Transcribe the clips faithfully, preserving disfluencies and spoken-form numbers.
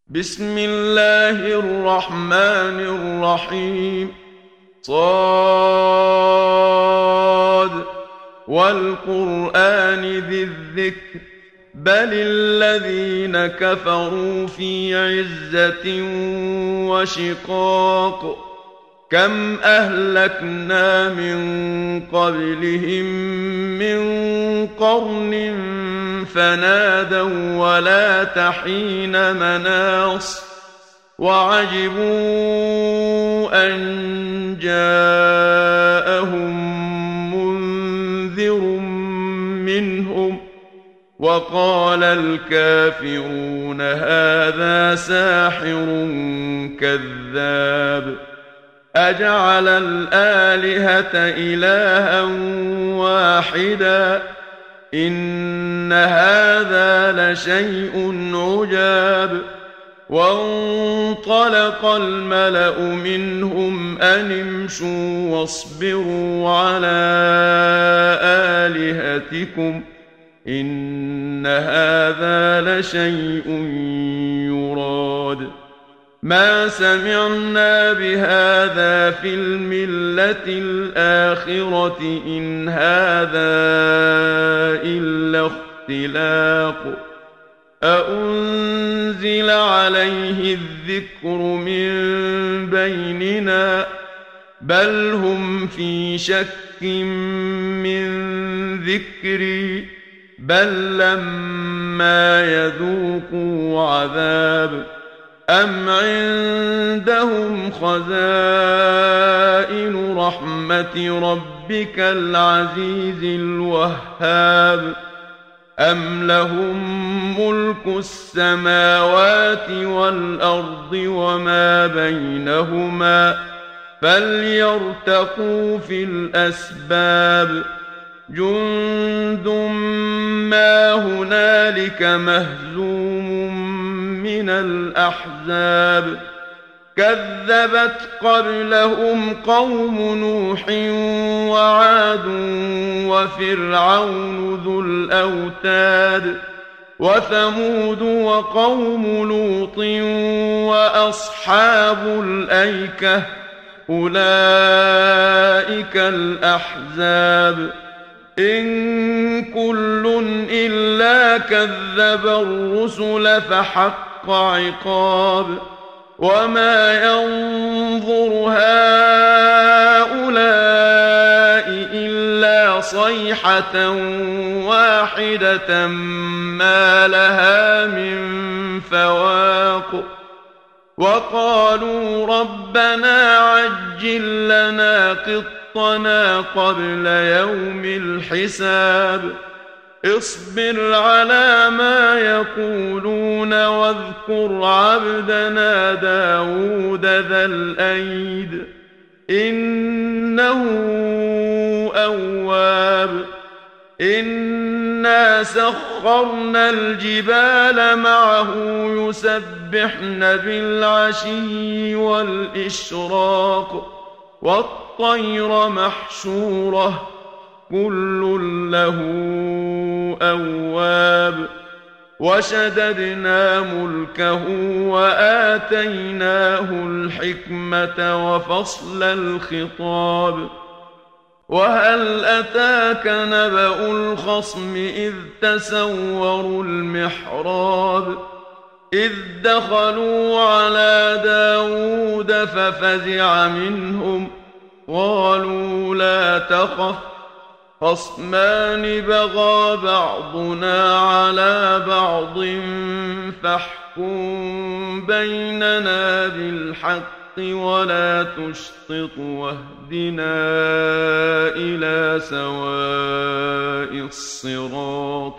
بسم الله الرحمن الرحيم. صاد والقرآن ذي الذكر بل الذين كفروا في عزة وشقاق كم أهلكنا من قبلهم من قرن فنادوا ولا تحين مناص وعجبوا أن جاءهم منذر منهم وقال الكافرون هذا ساحر كذاب أجعل الآلهة إلها واحدا إن هذا لشيء عجاب. وانطلق الملأ منهم أن امشوا واصبروا على آلهتكم إن هذا لشيء يراد ما سمعنا بهذا في الملة الآخرة إن هذا إلا اختلاق أأنزل عليه الذكر من بيننا بل هم في شك من ذكري بل لما يذوقوا عذاب أم عندهم خزائن رحمة ربك العزيز الوهاب أم لهم ملك السماوات والأرض وما بينهما فليرتقوا في الأسباب جند ما هنالك مهزوم من الأحزاب كذبت قبلهم قوم نوح وعاد وفرعون ذو الأوتاد وثمود وقوم لوط وأصحاب الأيكة أولئك الأحزاب إن كل إلا كذب الرسل فحق عقاب وما ينظر هؤلاء إلا صيحة واحدة ما لها من فواق وقالوا ربنا عجل لنا قطنا قبل يوم الحساب اصبر على ما يقولون واذكر عبدنا داود ذا الأيد إنه أواب إنا سخرنا الجبال معه يسبحن بالعشي والإشراق والطير محشورة كل له أواب وشددنا ملكه وآتيناه الحكمة وفصل الخطاب وهل أتاك نبأ الخصم إذ تسوروا المحراب إذ دخلوا على داود ففزع منهم قالوا لا تخف خصمان بغى بعضنا على بعض فاحكم بيننا بالحق ولا تشطط واهدنا إلى سواء الصراط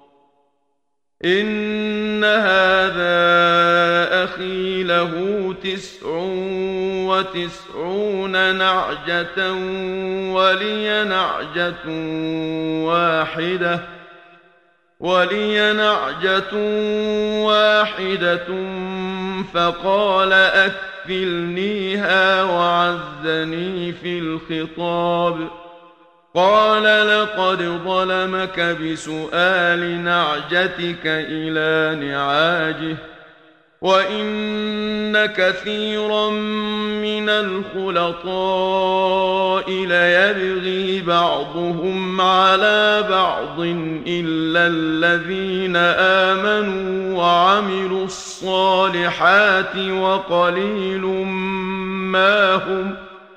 إن هذا أخي له تسع وتسعون نعجة ولي نعجة واحدة ولي نعجة واحدة فقال أكفلنيها وعزني في الخطاب قال لقد ظلمك بسؤال نعجتك إلى نعاجه وإن كثيرا من الخلطاء ليبغي بعضهم على بعض إلا الذين آمنوا وعملوا الصالحات وقليل ما هم.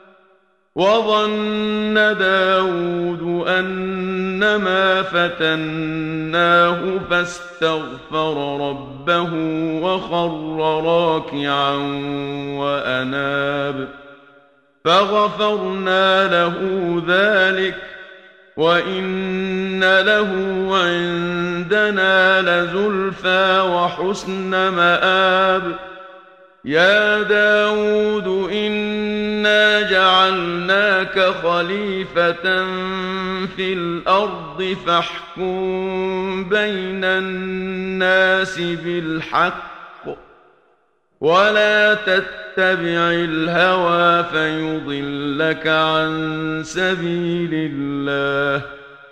وظن داود أنما فتناه فاستغفر ربه وخر راكعا وأناب فغفرنا له ذلك وإن له عندنا لزلفى وحسن مآب. يا داود إنا جعلناك خليفة في الأرض فاحكم بين الناس بالحق ولا تتبع الهوى فيضلك عن سبيل الله.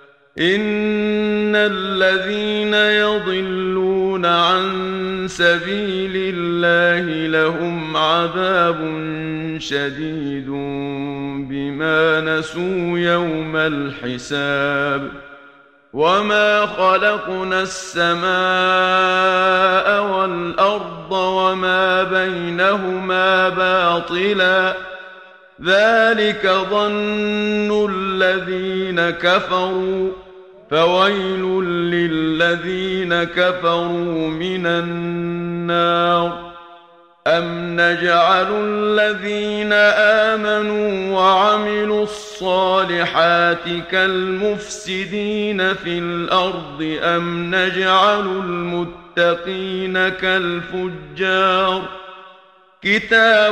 إن الذين يضلون عن سبيل الله لهم عذاب شديد بما نسوا يوم الحساب. وما خلقنا السماء والأرض وما بينهما باطلا ذلك ظن الذين كفروا فويل للذين كفروا من النار. أم نجعل الذين آمنوا وعملوا الصالحات كالمفسدين في الأرض أم نجعل المتقين كالفجار. كتاب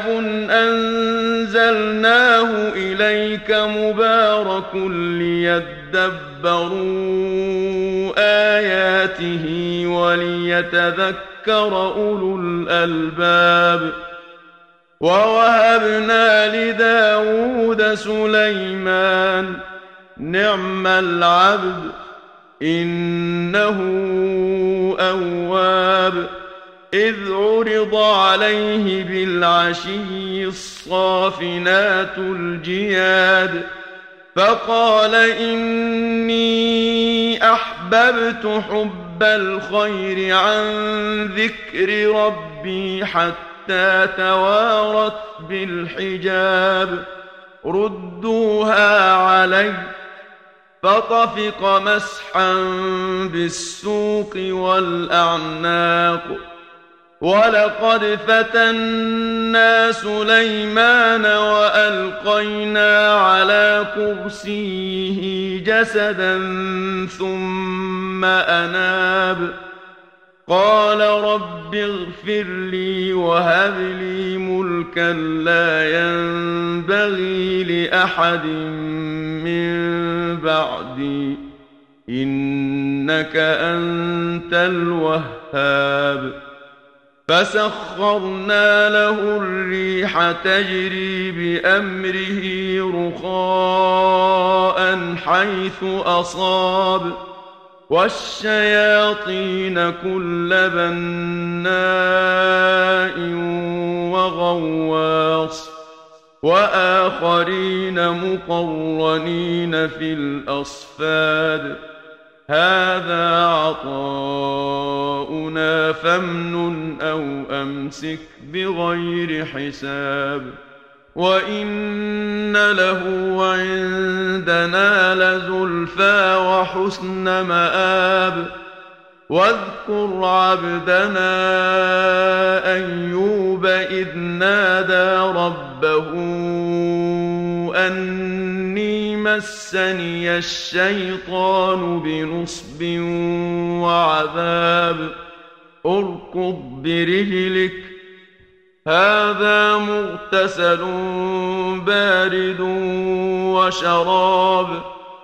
أنزلناه إليك مبارك ليدبروا آياته وليتذكر أولو الألباب. ووهبنا لداود سليمان نعم العبد إنه أواب. إذ عرض عليه بالعشي الصافنات الجياد فقال إني أحببت حب الخير عن ذكر ربي حتى توارت بالحجاب. ردوها علي فطفق مسحا بالسوق والأعناق. ولقد فتنا سليمان وألقينا على كرسيه جسدا ثم أناب. قال رب اغفر لي وهب لي ملكا لا ينبغي لأحد من بعدي إنك أنت الوهاب. فسخرنا له الريح تجري بأمره رخاء حيث أصاب والشياطين كل بناء وغواص وآخرين مقرنين في الأصفاد. هذا عطاؤنا فامنن أو أمسك بغير حساب. وإن له عندنا لزلفى وحسن مآب. واذكر عبدنا أيوب إذ نادى ربه أني مسني الشيطان بنصب وعذاب. اركض برجلك هذا مغتسل بارد وشراب.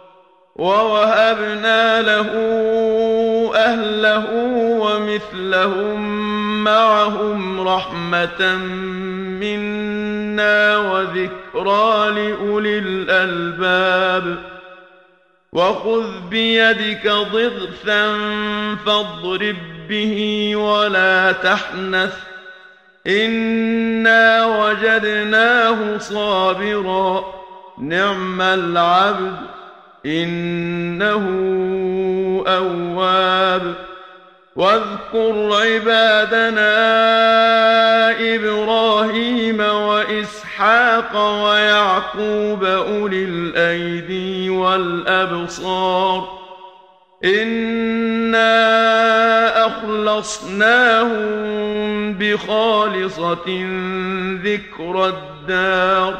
ووهبنا له أهله ومثلهم معهم رحمة منا وذكرى لأولي الألباب. وخذ بيدك ضغثا فاضرب به ولا تحنث إنا وجدناه صابرا نعم العبد إنه أواب. واذكر عبادنا إبراهيم وإسحاق ويعقوب أولي الأيدي والأبصار إنا أخلصناهم بخالصة ذكر الدار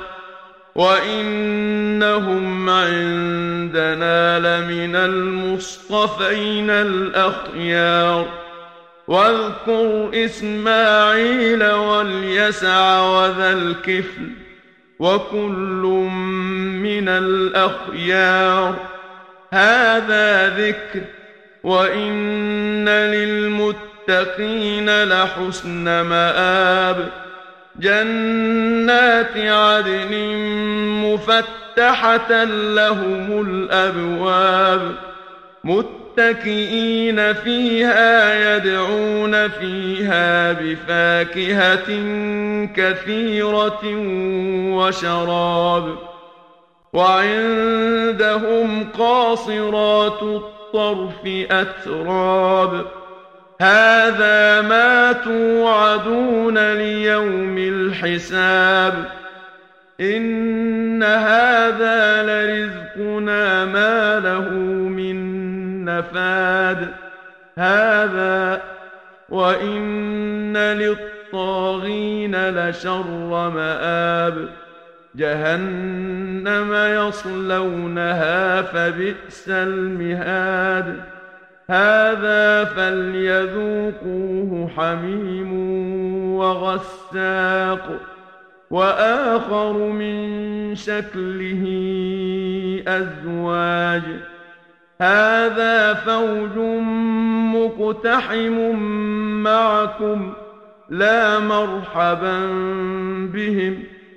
وإنهم عندنا لمن المصطفين الأخيار. واذكر إسماعيل واليسع وذا الكفل وكل من الأخيار هذا ذكر وإن للمتقين لحسن مآب. جنات عدن مفتحة لهم الأبواب متكئين فيها يدعون فيها بفاكهة كثيرة وشراب. وعندهم قاصرات الطرف أتراب هذا ما توعدون ليوم الحساب. إن هذا لرزقنا ما له من نفاد هذا وإن للطاغين لشر مآب. جهنم يصلونها فبئس المهاد هذا فليذوقوه حميم وغساق وآخر من شكله أزواج هذا فوج مقتحم معكم لا مرحبا بهم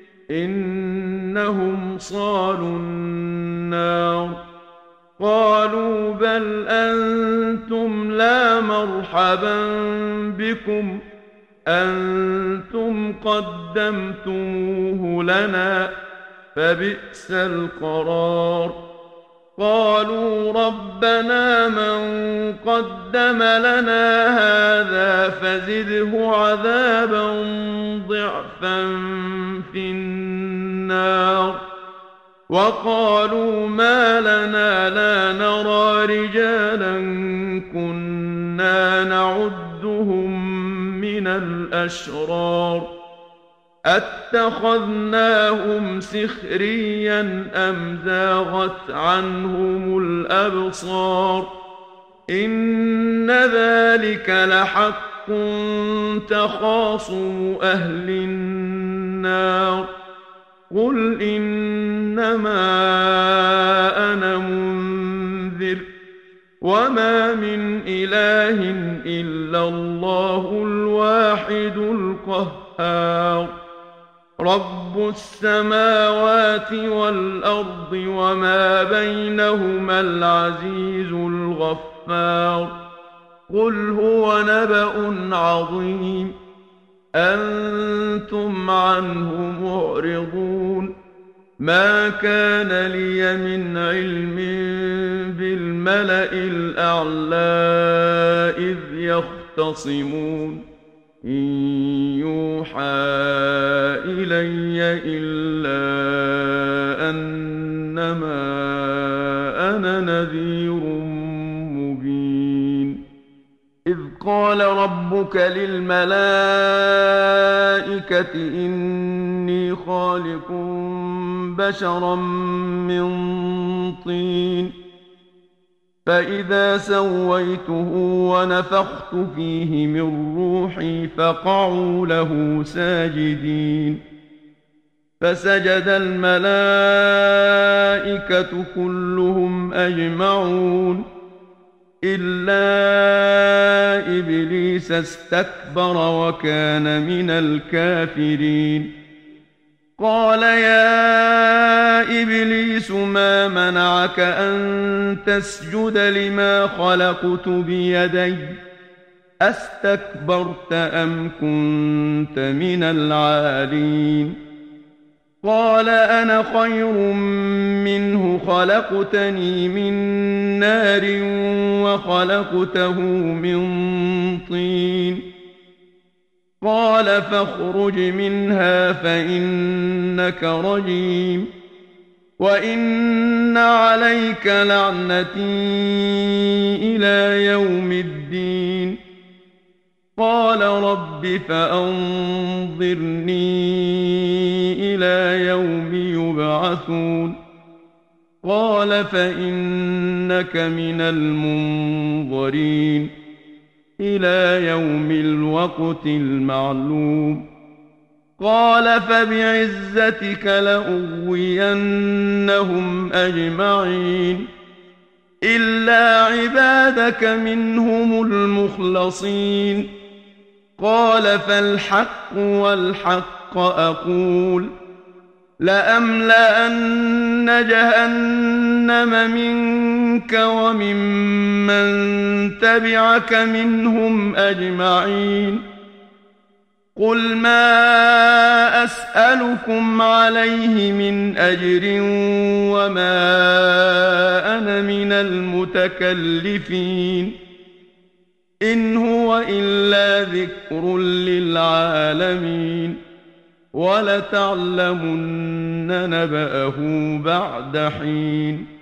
إنهم صالوا النار. قالوا بل أنتم لا مرحبا بكم أنتم قدمتموه لنا فبئس القرار. قالوا ربنا من قدم لنا هذا فزده عذابا ضعفا في النار. وقالوا ما لنا لا نرى رجالا كنا نعدهم من الأشرار أتخذناهم سخريا أم زاغت عنهم الأبصار إن ذلك لحق تخاصم أهل النار. قل إنما أنا منذر وما من إله إلا الله الواحد القهار. رب السماوات والأرض وما بينهما العزيز الغفار. قل هو نبأ عظيم أنتم عنه معرضون. ما كان لي من علم بالملأ الأعلى إذ يختصمون إن يوحى إلي إلا أنما أنا نذير مبين. إذ قال ربك للملائكة إني خالق بشرا من طين فإذا سويته ونفخت فيه من روحي فقعوا له ساجدين. فسجد الملائكة كلهم أجمعون إلا إبليس استكبر وكان من الكافرين. قال يا إبليس ما منعك أن تسجد لما خلقت بيدي أستكبرت أم كنت من العالين قال أنا خير منه خلقتني من نار وخلقته من طين قال فاخرج منها فإنك رجيم وإن عليك لعنتي إلى يوم الدين قال رب فأنظرني إلى يوم يبعثون قال فإنك من المنظرين إلى يوم الوقت المعلوم قال فبعزتك لأغوينهم أجمعين إلا عبادك منهم المخلصين قال فالحق والحق أقول لأملأن جهنم منك وممن تبعك منهم أجمعين قل ما أسألكم عليه من أجر وما أنا من المتكلفين إن هو إلا ذكر للعالمين ولتعلمن نبأه بعد حين